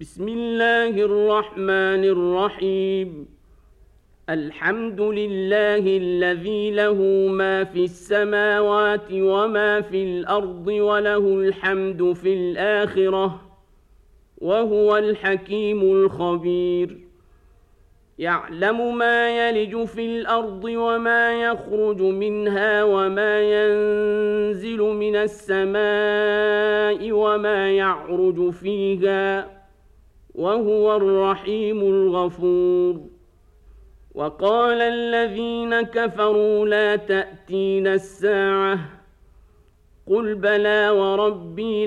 بسم الله الرحمن الرحيم. الحمد لله الذي له ما في السماوات وما في الأرض وله الحمد في الآخرة وهو الحكيم الخبير. يعلم ما يلج في الأرض وما يخرج منها وما ينزل من السماء وما يعرج فيها وهو الرحيم الغفور. وقال الذين كفروا لا تأتينا الساعة قل بلى وربي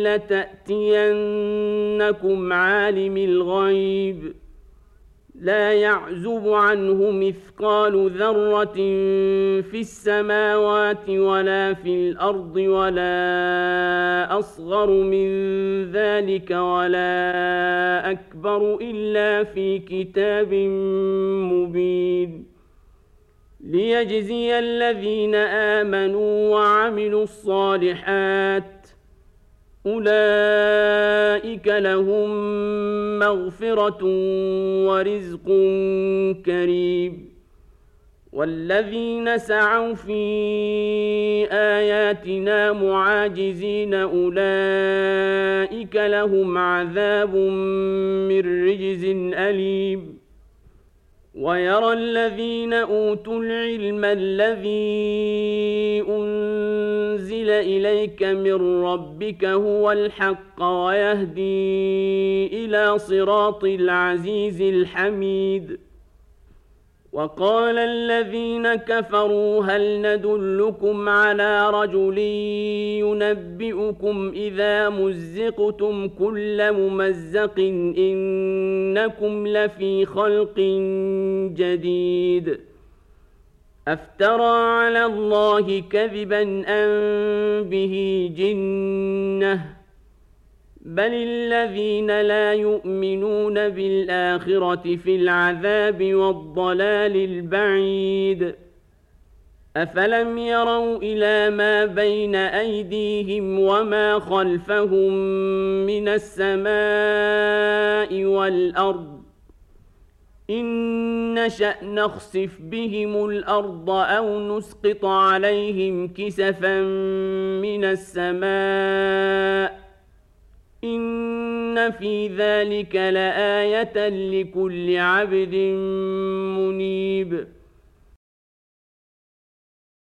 لتأتينكم عالم الغيب لا يعزب عنه مثقال ذرة في السماوات ولا في الأرض ولا أصغر من ذلك ولا أكبر إلا في كتاب مبين ليجزي الذين آمنوا وعملوا الصالحات أولئك لهم مغفرة ورزق كريم. والذين سعوا في آياتنا معاجزين أولئك لهم عذاب من رجز أليم. ويرى الذين أوتوا العلم الذي أنزل إليك من ربك هو الحق ويهدي إلى صراط العزيز الحميد. وقال الذين كفروا هل ندلكم على رجل ينبئكم إذا مزقتم كل ممزق إنكم لفي خلق جديد أفترى على الله كذبا أم به جنة بل الذين لا يؤمنون بالآخرة في العذاب والضلال البعيد. أفلم يروا إلى ما بين أيديهم وما خلفهم من السماء والأرض إن نشأ نخسف بهم الأرض أو نسقط عليهم كسفا من السماء إن في ذلك لآية لكل عبد منيب.